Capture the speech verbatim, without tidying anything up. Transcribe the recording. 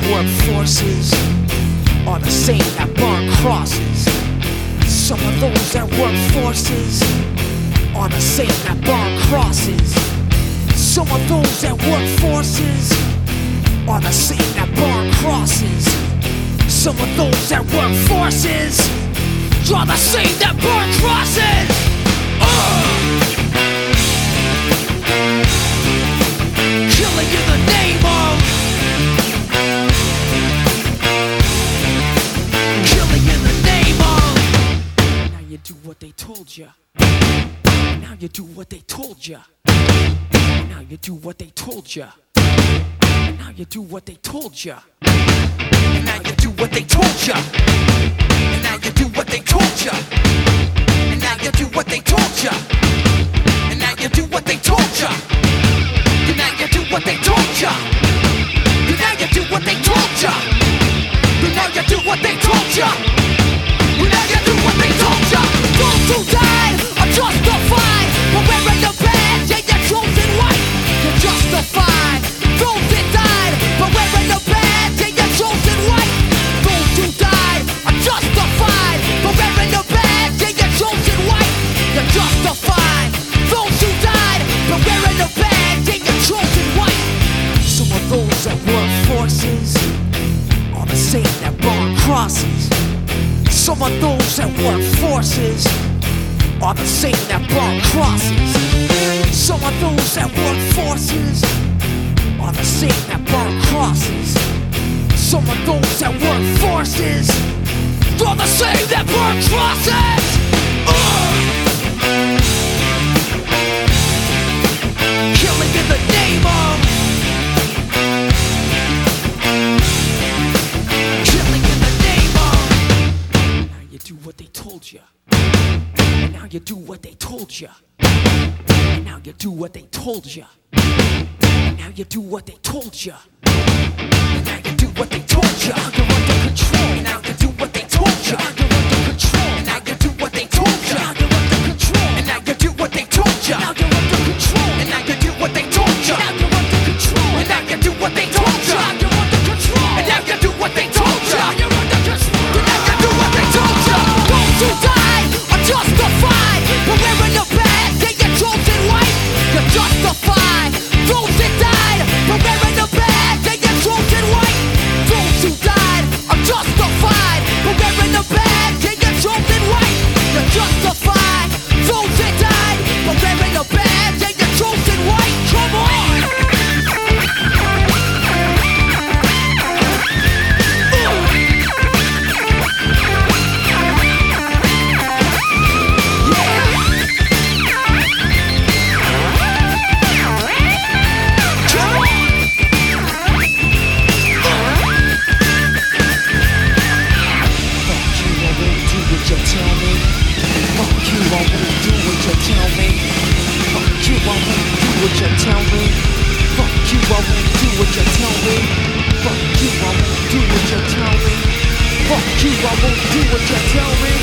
work forces are the same that burn crosses. Some of those that work forces are the same that burn crosses. Some of those that work forces are the same that burn crosses. Some of those that work forces are the same that burn crosses. Uh! Killing in the name of, killing in the name of. Now you do what they told ya. Now you do what they told ya. Now you do what they told ya. Now you do what they told ya. Now you do what they told ya. Now you do what they told ya. And now you do what they told ya. And now you do what they told ya. And now you do what they told ya. And now you do what they told ya. And now you do what they told ya. And now you do what they told ya. Those who died are justified for wearing the badge and your chosen white. You're justified. Those that died for wearing the badge and your chosen white. Those who died are justified for wearing the badge and your chosen white. You're justified. Those who died for wearing the badge and your chosen white. Some of those that work forces are the same that burn crosses. Some of those that work forces are the same that burn crosses. Some of those that work forces are the same that burn crosses. Some of those that work forces are the same that burn crosses. Uh! Killing in the name of, killing in the name of. Now you do what they told ya. And now you do what they told ya. And now you do what they told ya. And now you do what they told ya. And now you do what they told ya. You're under control. And now you do what they told ya. You're under control. And now you do what they told ya. You're under control. And now you do what they told ya. Now you're under control. And now you do what they told ya. Now you're under control. And now you do what they told ya. You're under control. And now you do what they told ya. You're under control. And now you do what they told ya. Those who died are justified for wearing the badge and your chosen white. You're justified. Those that died for wearing the badge and your chosen white. Those who died are justified for wearing the badge and your chosen white. You're justified. Those that died for wearing the badge and your chosen white. Come on! What you tell me? Fuck you, I won't do what you tell me. Fuck you, I won't do what you tell me. Fuck you, I won't do what you tell me.